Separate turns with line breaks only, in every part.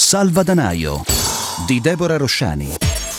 Salvadanaio di Deborah Rosciani.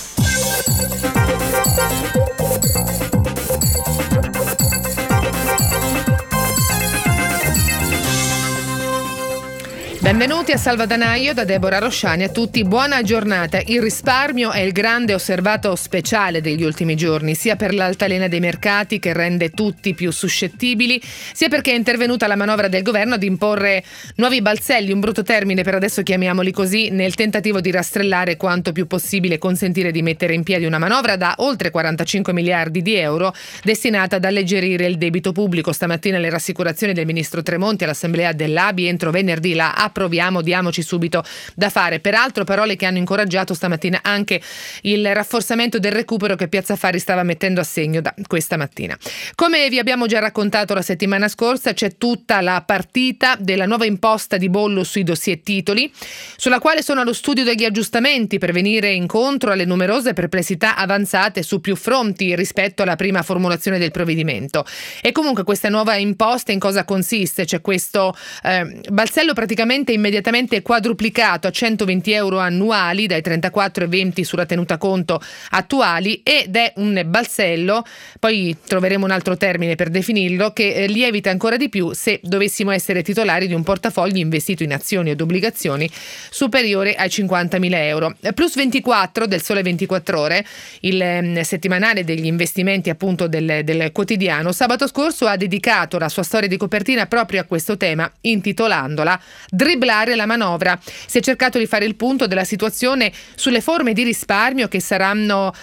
Benvenuti a Salvadanaio da Deborah Rosciani. A tutti buona giornata. Il risparmio è il grande osservato speciale degli ultimi giorni, sia per l'altalena dei mercati che rende tutti più suscettibili, sia perché è intervenuta la manovra del governo ad imporre nuovi balzelli, un brutto termine per adesso, chiamiamoli così, nel tentativo di rastrellare quanto più possibile, consentire di mettere in piedi una manovra da oltre 45 miliardi di euro destinata ad alleggerire il debito pubblico. Stamattina le rassicurazioni del ministro Tremonti all'assemblea dell'ABI: entro venerdì la approviamo, diamoci subito da fare. Peraltro parole che hanno incoraggiato stamattina anche il rafforzamento del recupero che Piazza Affari stava mettendo a segno da questa mattina. Come vi abbiamo già raccontato la settimana scorsa, c'è tutta la partita della nuova imposta di bollo sui dossier titoli, sulla quale sono allo studio degli aggiustamenti per venire incontro alle numerose perplessità avanzate su più fronti rispetto alla prima formulazione del provvedimento. E comunque questa nuova imposta in cosa consiste? C'è questo balzello praticamente immediatamente quadruplicato a 120 euro annuali dai 34,20 sulla tenuta conto attuali, ed è un balzello, poi troveremo un altro termine per definirlo, che lievita ancora di più se dovessimo essere titolari di un portafoglio investito in azioni ed obbligazioni superiore ai 50.000 euro. Plus 24 del Sole 24 Ore, il settimanale degli investimenti appunto del quotidiano, sabato scorso ha dedicato la sua storia di copertina proprio a questo tema, intitolandola "Dribblare la manovra". Si è cercato di fare il punto della situazione sulle forme di risparmio che saranno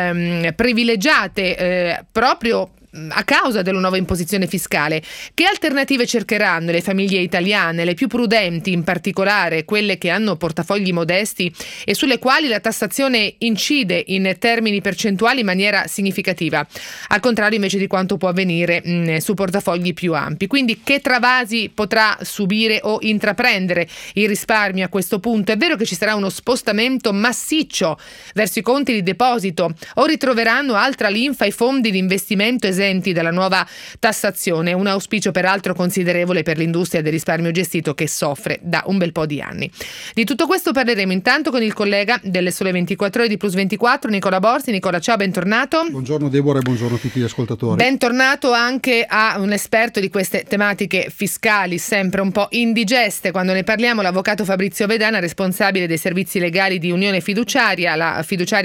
privilegiate proprio a causa della nuova imposizione fiscale. Che alternative cercheranno le famiglie italiane, le più prudenti, in particolare quelle che hanno portafogli modesti e sulle quali la tassazione incide in termini percentuali in maniera significativa, al contrario invece di quanto può avvenire su portafogli più ampi. Quindi che travasi potrà subire o intraprendere il risparmio a questo punto? È vero che ci sarà uno spostamento massiccio verso i conti di deposito, o ritroveranno altra linfa i fondi di investimento esenti dalla nuova tassazione? Un auspicio peraltro considerevole per l'industria del risparmio gestito, che soffre da un bel po' di anni. Di tutto questo parleremo intanto con il collega delle Sole 24 Ore di Plus 24, Nicola Borzi. Nicola, ciao, bentornato.
Buongiorno Deborah e buongiorno a tutti gli ascoltatori.
Bentornato anche a un esperto di queste tematiche fiscali, sempre un po' indigeste quando ne parliamo, l'avvocato Fabrizio Vedana, responsabile dei servizi legali di Unione Fiduciaria, la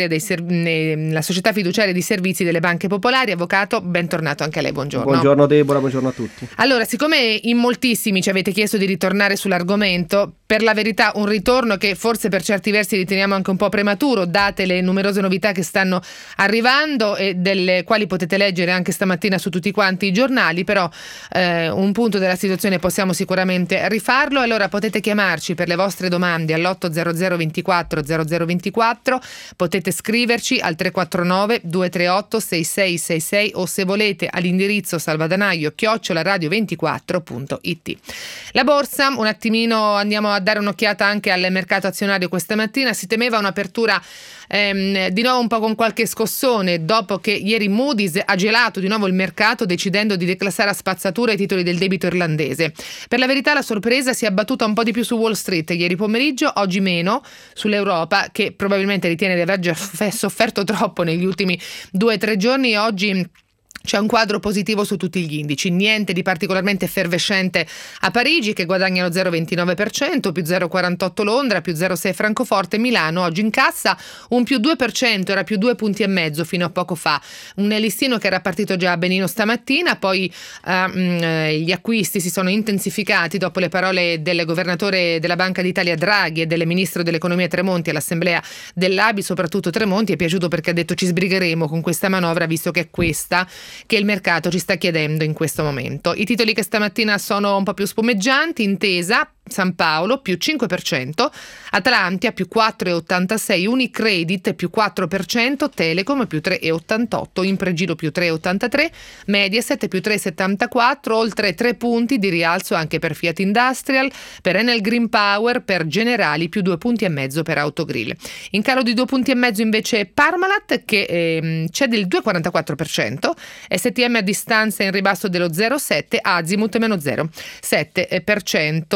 società fiduciaria di servizi delle banche popolari. Avvocato, bentornato anche a lei, buongiorno.
Buongiorno Deborah, buongiorno a tutti.
Allora, siccome in moltissimi ci avete chiesto di ritornare sull'argomento, per la verità un ritorno che forse per certi versi riteniamo anche un po' prematuro, date le numerose novità che stanno arrivando e delle quali potete leggere anche stamattina su tutti quanti i giornali, però un punto della situazione possiamo sicuramente rifarlo. Allora potete chiamarci per le vostre domande all'800 24 0024, potete scriverci al 349 238 6666 o, se volete, all'indirizzo salvadanaio@radio24.it. La borsa, un attimino andiamo a dare un'occhiata anche al mercato azionario questa mattina. Si temeva un'apertura di nuovo un po' con qualche scossone, dopo che ieri Moody's ha gelato di nuovo il mercato decidendo di declassare a spazzatura i titoli del debito irlandese. Per la verità la sorpresa si è abbattuta un po' di più su Wall Street ieri pomeriggio, oggi meno sull'Europa, che probabilmente ritiene di aver già sofferto troppo negli ultimi 2-3 giorni. Oggi c'è un quadro positivo su tutti gli indici, niente di particolarmente effervescente a Parigi, che guadagna lo 0,29%, più 0,48 Londra, più 0,6 Francoforte. Milano oggi in cassa un più 2%, era più 2,5 punti fino a poco fa. Un listino che era partito già benino stamattina, poi gli acquisti si sono intensificati dopo le parole del governatore della Banca d'Italia Draghi e del ministro dell'economia Tremonti all'assemblea dell'ABI. Soprattutto Tremonti è piaciuto perché ha detto: ci sbrigheremo con questa manovra, visto che è questa che il mercato ci sta chiedendo in questo momento. I titoli che stamattina sono un po' più spumeggianti: Intesa, San Paolo più 5%, Atlantia più 4,86%, Unicredit più 4%, Telecom più 3,88%, Impregilo più 3,83%, Mediaset più 3,74%, oltre 3 punti di rialzo anche per Fiat Industrial, per Enel Green Power, per Generali più 2,5 punti per Autogrill. In calo di 2,5 punti invece Parmalat, che c'è del 2,44%, STM a distanza in ribasso dello 0,7%, Azimut meno 0,7%. Sul mercato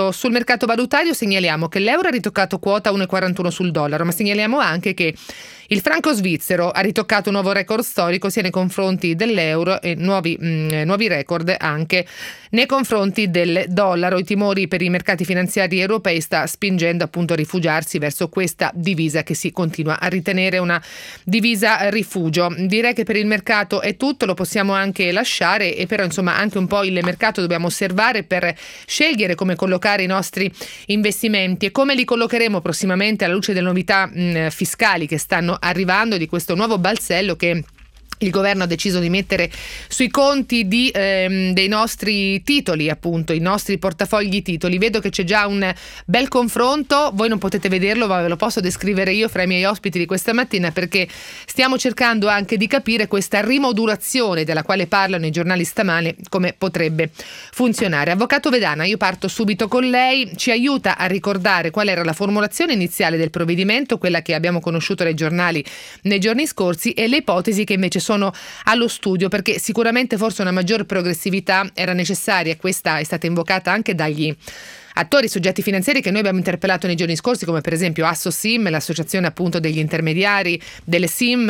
mercato valutario segnaliamo che l'euro ha ritoccato quota 1,41 sul dollaro, ma segnaliamo anche che il franco svizzero ha ritoccato un nuovo record storico sia nei confronti dell'euro e nuovi record anche nei confronti del dollaro. I timori per i mercati finanziari europei sta spingendo appunto a rifugiarsi verso questa divisa che si continua a ritenere una divisa rifugio. Direi che per il mercato è tutto, lo possiamo anche lasciare, e però insomma anche un po' il mercato dobbiamo osservare per scegliere come collocare i nostri investimenti e come li collocheremo prossimamente alla luce delle novità fiscali che stanno arrivando, di questo nuovo balzello che il governo ha deciso di mettere sui conti dei nostri titoli, appunto i nostri portafogli titoli. Vedo che c'è già un bel confronto, voi non potete vederlo ma ve lo posso descrivere io fra i miei ospiti di questa mattina, perché stiamo cercando anche di capire questa rimodulazione della quale parlano i giornali stamane, come potrebbe funzionare. Avvocato Vedana, io parto subito con lei, ci aiuta a ricordare qual era la formulazione iniziale del provvedimento, quella che abbiamo conosciuto dai giornali nei giorni scorsi, e le ipotesi che invece sono allo studio, perché sicuramente forse una maggior progressività era necessaria, e questa è stata invocata anche dagli attori, soggetti finanziari che noi abbiamo interpellato nei giorni scorsi, come per esempio AssoSIM, l'associazione appunto degli intermediari delle SIM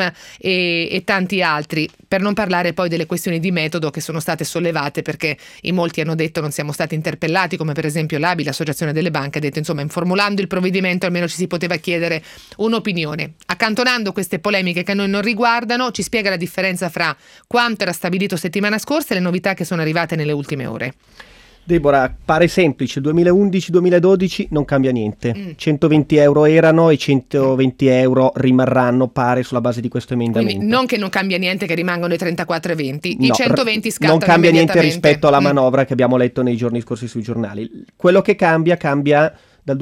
e tanti altri, per non parlare poi delle questioni di metodo che sono state sollevate, perché in molti hanno detto non siamo stati interpellati, come per esempio l'ABI, l'associazione delle banche, ha detto insomma formulando il provvedimento almeno ci si poteva chiedere un'opinione. Accantonando queste polemiche che a noi non riguardano, ci spiega la differenza fra quanto era stabilito settimana scorsa e le novità che sono arrivate nelle ultime ore.
Deborah, pare semplice, 2011-2012 non cambia niente, 120 euro erano e 120 euro rimarranno, pare, sulla base di questo emendamento.
Quindi non che non cambia niente, che rimangono i 34,20, i 120 scattano
non cambia niente rispetto alla
Mm.
manovra che abbiamo letto nei giorni scorsi sui giornali. Quello che cambia dal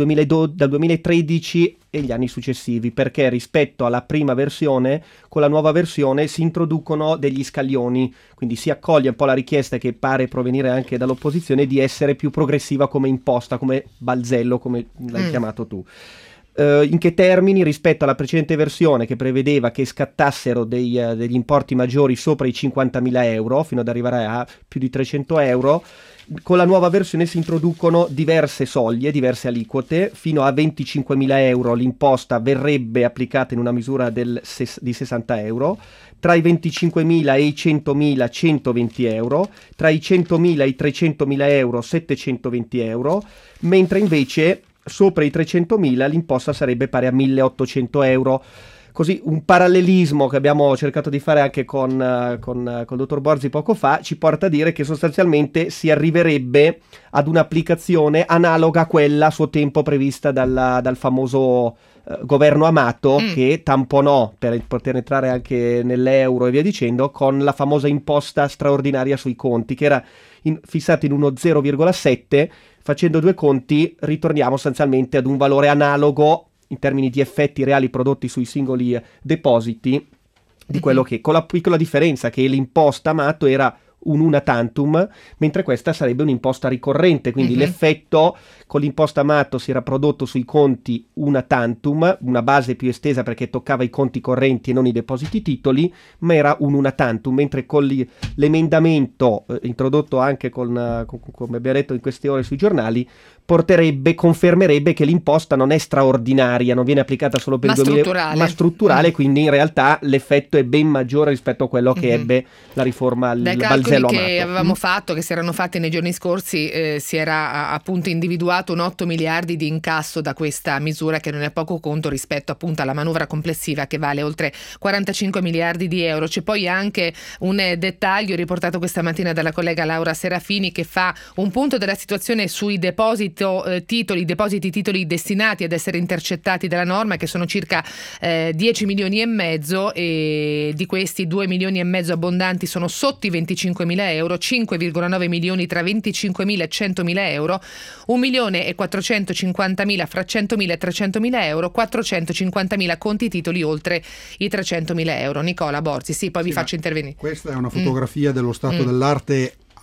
2013 e gli anni successivi, perché rispetto alla prima versione, con la nuova versione si introducono degli scaglioni, quindi si accoglie un po' la richiesta che pare provenire anche dall'opposizione di essere più progressiva come imposta, come balzello, come l'hai chiamato tu. In che termini? Rispetto alla precedente versione che prevedeva che scattassero degli importi maggiori sopra i 50.000 euro fino ad arrivare a più di 300 euro, con la nuova versione si introducono diverse soglie, diverse aliquote. Fino a 25.000 euro l'imposta verrebbe applicata in una misura di 60 euro, tra i 25.000 e i 100.000 120 euro, tra i 100.000 e i 300.000 euro 720 euro, mentre invece sopra i 300.000 l'imposta sarebbe pari a 1.800 euro. Così un parallelismo che abbiamo cercato di fare anche con il dottor Borzi poco fa ci porta a dire che sostanzialmente si arriverebbe ad un'applicazione analoga a quella a suo tempo prevista dal famoso governo Amato, che tamponò per poter entrare anche nell'euro e via dicendo, con la famosa imposta straordinaria sui conti, che era fissata in uno 0,7. Facendo due conti ritorniamo sostanzialmente ad un valore analogo in termini di effetti reali prodotti sui singoli depositi di quello che, con la piccola differenza che l'imposta Amato era un una tantum, mentre questa sarebbe un'imposta ricorrente, quindi l'effetto con l'imposta Amato si era prodotto sui conti una tantum, una base più estesa perché toccava i conti correnti e non i depositi titoli, ma era un una tantum, mentre con l'emendamento introdotto anche come abbiamo detto in queste ore sui giornali, confermerebbe che l'imposta non è straordinaria, non viene applicata solo per il 2000, ma strutturale, quindi in realtà l'effetto è ben maggiore rispetto a quello che ebbe la riforma al balzello Amato.
Che avevamo fatto, che si erano fatti nei giorni scorsi, si era appunto individuato un 8 miliardi di incasso da questa misura, che non è poco conto rispetto appunto alla manovra complessiva che vale oltre 45 miliardi di euro. C'è poi anche un dettaglio riportato questa mattina dalla collega Laura Serafini, che fa un punto della situazione sui depositi titoli destinati ad essere intercettati dalla norma, che sono circa 10 milioni e mezzo, e di questi 2 milioni e mezzo abbondanti sono sotto i 25.000 euro, 5,9 milioni tra 25.000 e 100.000 euro, 1.450.000 fra 100.000 e 300.000 euro, 450.000 conti titoli oltre i 300.000 euro. Nicola Borzi, poi vi faccio intervenire.
Questa è una fotografia dello stato dell'arte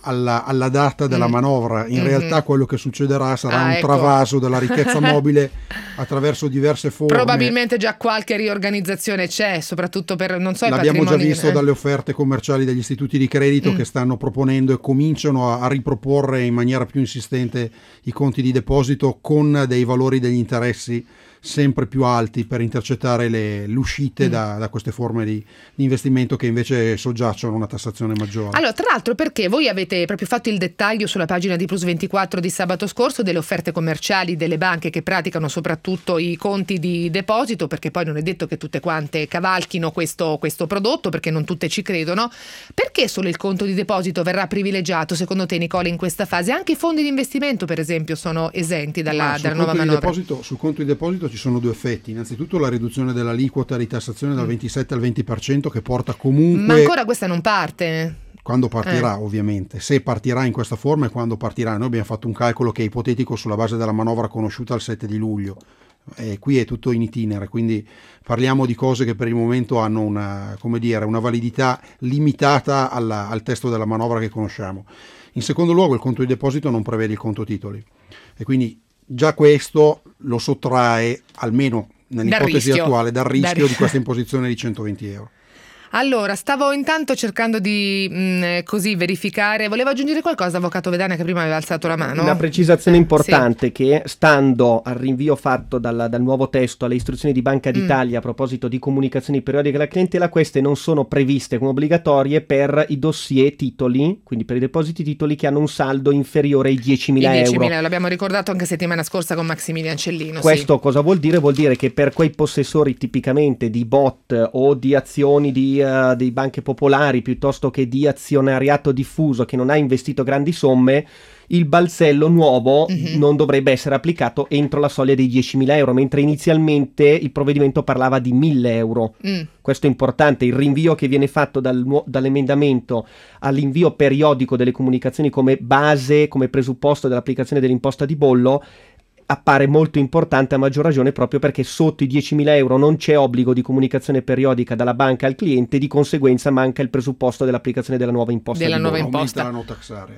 alla data della manovra. In realtà quello che succederà sarà un travaso della ricchezza mobile attraverso diverse forme.
Probabilmente già qualche riorganizzazione c'è, soprattutto per, non so,
l'abbiamo già visto dalle offerte commerciali degli istituti di credito che stanno proponendo e cominciano a riproporre in maniera più insistente i conti di deposito con dei valori degli interessi sempre più alti per intercettare le uscite da queste forme di investimento che invece soggiacciono a una tassazione maggiore.
Allora, tra l'altro, perché voi avete proprio fatto il dettaglio sulla pagina di Plus 24 di sabato scorso delle offerte commerciali delle banche che praticano soprattutto i conti di deposito, perché poi non è detto che tutte quante cavalchino questo prodotto, perché non tutte ci credono. Perché solo il conto di deposito verrà privilegiato, secondo te, Nicola, in questa fase? Anche i fondi di investimento, per esempio, sono esenti dalla nuova manovra.
Sul conto di deposito ci sono due effetti. Innanzitutto la riduzione dell'aliquota di tassazione dal 27 al 20% che porta comunque...
Ma ancora questa non parte?
Quando partirà, ovviamente. Se partirà in questa forma e quando partirà. Noi abbiamo fatto un calcolo che è ipotetico sulla base della manovra conosciuta il 7 di luglio. Qui è tutto in itinere, quindi parliamo di cose che per il momento hanno una validità limitata al testo della manovra che conosciamo. In secondo luogo, il conto di deposito non prevede il conto titoli e quindi già questo lo sottrae, almeno nell'ipotesi attuale, dal rischio di questa imposizione di 120 euro.
Allora, stavo intanto cercando di così verificare. Voleva aggiungere qualcosa, avvocato Vedana, che prima aveva alzato la mano?
Una precisazione importante che, stando al rinvio fatto dal nuovo testo alle istruzioni di Banca d'Italia a proposito di comunicazioni periodiche alla clientela, queste non sono previste come obbligatorie per i dossier titoli, quindi per i depositi titoli che hanno un saldo inferiore ai 10.000 euro.
10.000, l'abbiamo ricordato anche settimana scorsa con Maximilian Cellino.
Questo cosa vuol dire? Vuol dire che per quei possessori tipicamente di bot o di azioni dei banche popolari piuttosto che di azionariato diffuso che non ha investito grandi somme, il balzello nuovo non dovrebbe essere applicato entro la soglia dei 10.000 euro, mentre inizialmente il provvedimento parlava di 1.000 euro. Questo è importante. Il rinvio che viene fatto dall'emendamento all'invio periodico delle comunicazioni come base, come presupposto dell'applicazione dell'imposta di bollo, appare molto importante, a maggior ragione proprio perché sotto i 10.000 euro non c'è obbligo di comunicazione periodica dalla banca al cliente, di conseguenza manca il presupposto dell'applicazione della nuova imposta.
Aumenta la no tax area,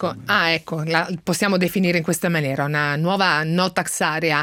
ecco, la possiamo definire in questa maniera, una nuova no tax area.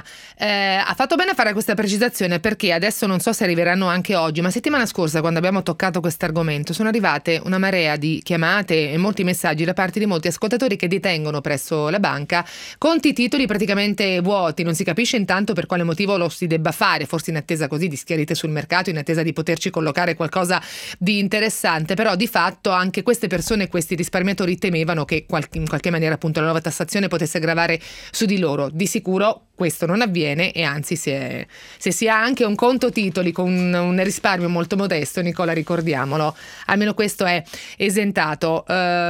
Ha fatto bene a fare questa precisazione, perché adesso non so se arriveranno anche oggi, ma settimana scorsa, quando abbiamo toccato questo argomento, sono arrivate una marea di chiamate e molti messaggi da parte di molti ascoltatori che detengono presso la banca conti titoli praticamente vuoti. Non si capisce intanto per quale motivo lo si debba fare, forse in attesa così di schiarite sul mercato, in attesa di poterci collocare qualcosa di interessante, però di fatto anche queste persone, questi risparmiatori temevano che in qualche maniera appunto la nuova tassazione potesse gravare su di loro. Di sicuro questo non avviene, e anzi se si ha anche un conto titoli con un risparmio molto modesto, Nicola, ricordiamolo, almeno questo è esentato.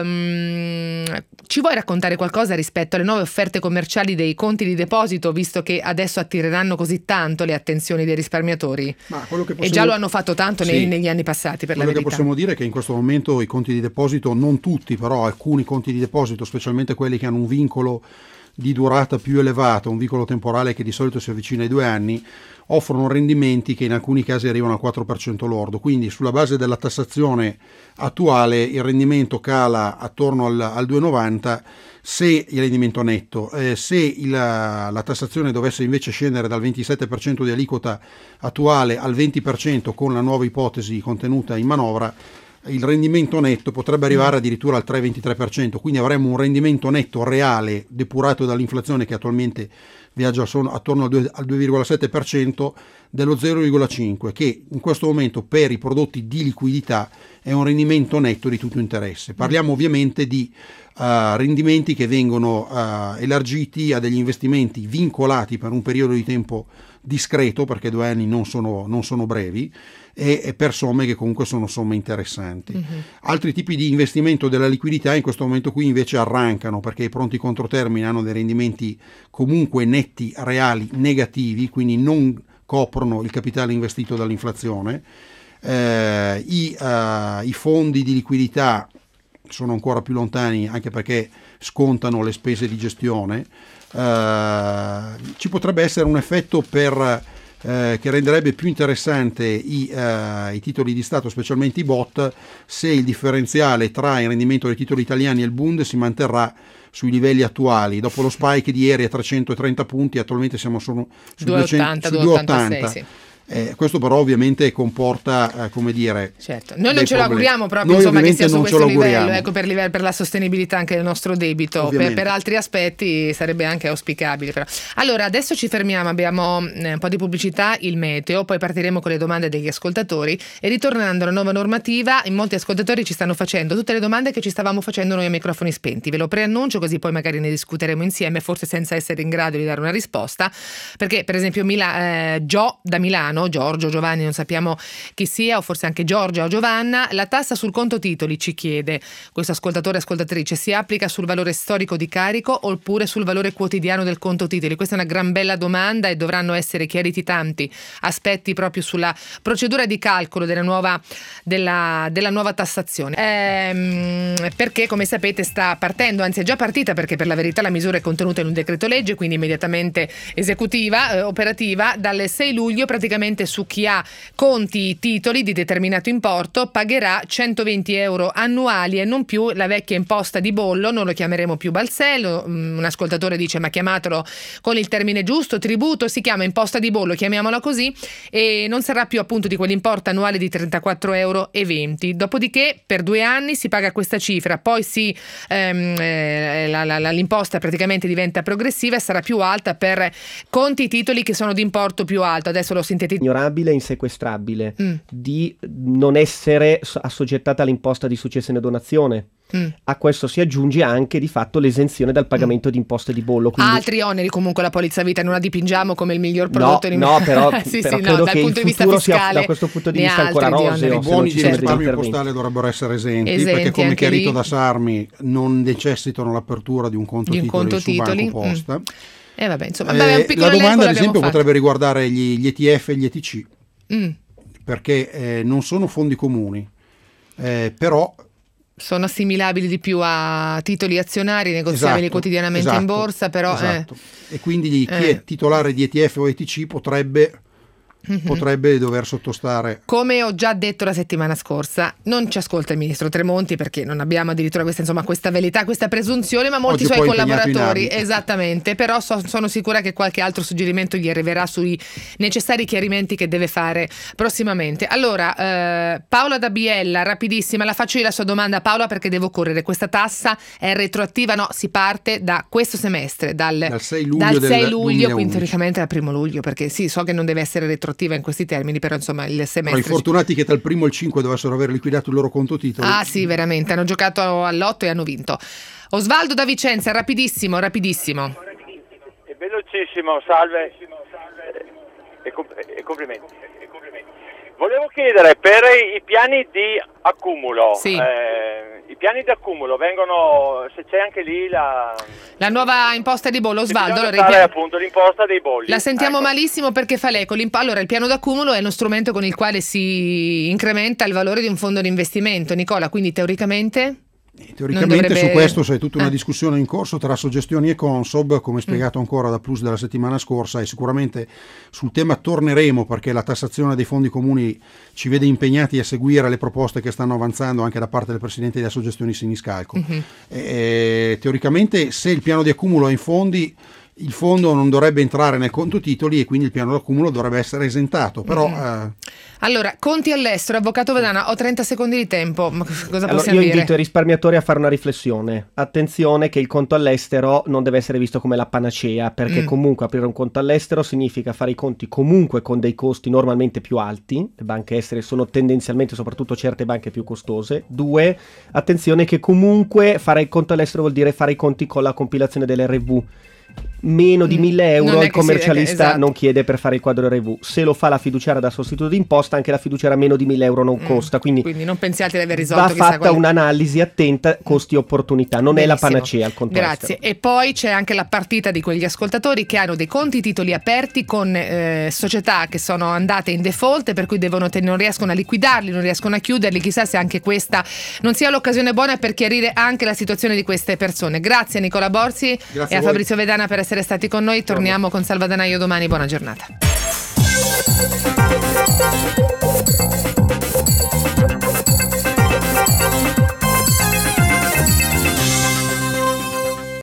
Ci vuoi raccontare qualcosa rispetto alle nuove offerte commerciali dei conti di deposito, visto che adesso attireranno così tanto le attenzioni dei risparmiatori? E già lo hanno fatto tanto negli anni passati, per la verità.
Quello che possiamo dire è che in questo momento i conti di deposito, non tutti, però alcuni conti di deposito, specialmente quelli che hanno un vincolo di durata più elevato, un vincolo temporale che di solito si avvicina ai 2 anni, offrono rendimenti che in alcuni casi arrivano al 4% lordo. Quindi sulla base della tassazione attuale il rendimento cala attorno al 2,90 se il rendimento netto. Se la tassazione dovesse invece scendere dal 27% di aliquota attuale al 20% con la nuova ipotesi contenuta in manovra, il rendimento netto potrebbe arrivare addirittura al 3,23%, quindi avremmo un rendimento netto reale depurato dall'inflazione, che attualmente viaggia attorno al 2,7%, dello 0,5%, che in questo momento per i prodotti di liquidità è un rendimento netto di tutto interesse. Parliamo ovviamente di rendimenti che vengono elargiti a degli investimenti vincolati per un periodo di tempo discreto, perché 2 anni non sono brevi, e per somme che comunque sono somme interessanti. Altri tipi di investimento della liquidità in questo momento qui invece arrancano, perché i pronti controtermine hanno dei rendimenti comunque netti reali negativi, quindi non coprono il capitale investito dall'inflazione. I fondi di liquidità sono ancora più lontani, anche perché scontano le spese di gestione. Ci potrebbe essere un effetto per che renderebbe più interessante i titoli di Stato, specialmente i BOT, se il differenziale tra il rendimento dei titoli italiani e il Bund si manterrà sui livelli attuali. Dopo lo spike di ieri a 330 punti, attualmente siamo su 280.
Sì.
Questo però ovviamente comporta, come dire,
certo. Noi non ce
problemi.
lo auguriamo proprio,
Noi
insomma, che sia su questo livello,
ecco,
per la sostenibilità anche del nostro debito. Per altri aspetti sarebbe anche auspicabile, però. Allora adesso ci fermiamo, abbiamo un po' di pubblicità, il meteo, poi partiremo con le domande degli ascoltatori e ritornando alla nuova normativa, in molti ascoltatori ci stanno facendo tutte le domande che ci stavamo facendo noi a microfoni spenti. Ve lo preannuncio, così poi magari ne discuteremo insieme, forse senza essere in grado di dare una risposta, perché per esempio Gio da Milano, Giorgio, Giovanni, non sappiamo chi sia, o forse anche Giorgia o Giovanna, la tassa sul conto titoli, ci chiede questo ascoltatore e ascoltatrice, si applica sul valore storico di carico oppure sul valore quotidiano del conto titoli? Questa è una gran bella domanda e dovranno essere chiariti tanti aspetti proprio sulla procedura di calcolo della nuova tassazione, perché come sapete sta partendo, anzi è già partita, perché per la verità la misura è contenuta in un decreto legge, quindi immediatamente esecutiva, operativa dal 6 luglio. Praticamente su chi ha conti titoli di determinato importo pagherà 120 euro annuali e non più la vecchia imposta di bollo, non lo chiameremo più balzello, un ascoltatore dice ma chiamatelo con il termine giusto, tributo, si chiama imposta di bollo, chiamiamola così, e non sarà più appunto di quell'importo annuale di 34,20 euro. Dopodiché per 2 anni si paga questa cifra, poi l'imposta praticamente diventa progressiva e sarà più alta per conti titoli che sono di importo più alto. Adesso lo sintetizzo.
Ignorabile e insequestrabile, di non essere assoggettata all'imposta di successione e donazione. A questo si aggiunge anche di fatto l'esenzione dal pagamento di imposte di bollo. Quindi...
altri oneri, comunque la polizza vita non la dipingiamo come il miglior prodotto.
No, però,
sì,
però
sì,
credo
dal
che
punto
il
di vista
futuro
fiscale,
sia da questo punto di vista ancora roseo.
I buoni di risparmio
postale
postale dovrebbero essere esenti perché, come chiarito da Sarmi, non necessitano l'apertura di un conto titoli su Banco Posta.
Vabbè, insomma, un piccolo
la domanda ad esempio
fatto.
potrebbe riguardare gli ETF e gli ETC, perché non sono fondi comuni, però
sono assimilabili di più a titoli azionari negoziabili quotidianamente in borsa, però
e quindi chi è titolare di ETF o ETC potrebbe dover sottostare.
Come ho già detto la settimana scorsa, non ci ascolta il ministro Tremonti perché non abbiamo addirittura questa verità, questa presunzione, ma molti suoi collaboratori, esattamente, però sono sicura che qualche altro suggerimento gli arriverà sui necessari chiarimenti che deve fare prossimamente. Allora, Paola da Biella, rapidissima, la faccio io la sua domanda, Paola, perché devo correre. Questa tassa è retroattiva? No, si parte da questo semestre, dal 6 luglio, quindi teoricamente dal 1 luglio, perché sì, so che non deve essere retroattiva in questi termini, però insomma il semestre.
I fortunati che dal 1 al 5 dovessero aver liquidato il loro conto titoli.
Ah sì, veramente, hanno giocato all'8 e hanno vinto. Osvaldo da Vicenza, rapidissimo.
È velocissimo, salve e complimenti. Volevo chiedere per i piani di accumulo,
sì.
I piani di accumulo vengono, se c'è anche lì la
nuova imposta di bollo, Osvaldo.
Allora, appunto l'imposta dei bolli.
La sentiamo malissimo perché fa l'eco. Allora, il piano d'accumulo è uno strumento con il quale si incrementa il valore di un fondo di investimento, Nicola, quindi teoricamente...
Teoricamente su questo c'è tutta una discussione in corso tra Soggestioni e Consob, come spiegato ancora da Plus della settimana scorsa, e sicuramente sul tema torneremo perché la tassazione dei fondi comuni ci vede impegnati a seguire le proposte che stanno avanzando anche da parte del Presidente della Soggestioni Siniscalco. Teoricamente se il piano di accumulo è in fondi, il fondo non dovrebbe entrare nel conto titoli e quindi il piano d'accumulo dovrebbe essere esentato, però...
Allora, conti all'estero, avvocato Vedana, ho 30 secondi di tempo, ma cosa possiamo
io
dire?
invito i risparmiatori a fare una riflessione. Attenzione che il conto all'estero non deve essere visto come la panacea, perché comunque aprire un conto all'estero significa fare i conti comunque con dei costi normalmente più alti, le banche estere sono tendenzialmente, soprattutto certe banche, più costose. 2, attenzione che comunque fare il conto all'estero vuol dire fare i conti con la compilazione dell'RV. Meno di 1.000 euro il commercialista non chiede per fare il quadro RV. Se lo fa la fiduciaria da sostituto d'imposta, anche la fiduciaria meno di 1.000 euro non costa, quindi
non pensiate di aver risolto.
Va fatta un'analisi attenta, costi e opportunità, non
Benissimo.
è la panacea al conto
Grazie.
estero.
E poi c'è anche la partita di quegli ascoltatori che hanno dei conti titoli aperti con società che sono andate in default, per cui non riescono a liquidarli, non riescono a chiuderli. Chissà se anche questa non sia l'occasione buona per chiarire anche la situazione di queste persone. Grazie a Nicola Borzi e a Fabrizio Vedana per essere stati con noi. Torniamo con Salvadanaio domani. Buona giornata.